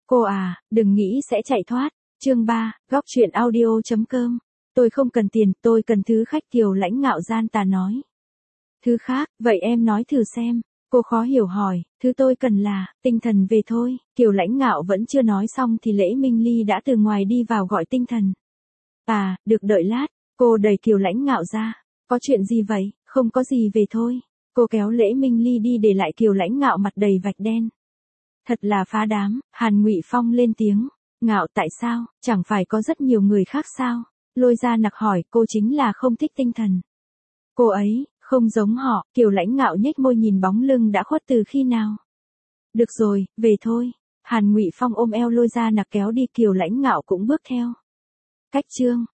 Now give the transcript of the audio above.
Cô à, đừng nghĩ sẽ chạy thoát. Chương 3, góc truyện audio.com. Tôi không cần tiền, tôi cần thứ khách. Kiều Lãnh Ngạo gian tà nói. Thứ khác, vậy em nói thử xem. Cô khó hiểu hỏi, thứ tôi cần là, tinh thần về thôi. Kiều Lãnh Ngạo vẫn chưa nói xong thì Lễ Minh Ly đã từ ngoài đi vào gọi tinh thần. À, được đợi lát. Cô đẩy Kiều Lãnh Ngạo ra. Có chuyện gì vậy? Không có gì, về thôi. Cô kéo Lễ Minh Ly đi để lại Kiều Lãnh Ngạo mặt đầy vạch đen. Thật là phá đám. Hàn Ngụy Phong lên tiếng. Ngạo, tại sao? Chẳng phải có rất nhiều người khác sao? Lôi Gia Nặc hỏi. Cô chính là không thích tinh thần. Cô ấy không giống họ. Kiều Lãnh Ngạo nhếch môi nhìn bóng lưng đã khuất từ khi nào. Được rồi, về thôi. Hàn Ngụy Phong ôm eo Lôi Gia Nặc kéo đi. Kiều Lãnh Ngạo cũng bước theo. Cách chương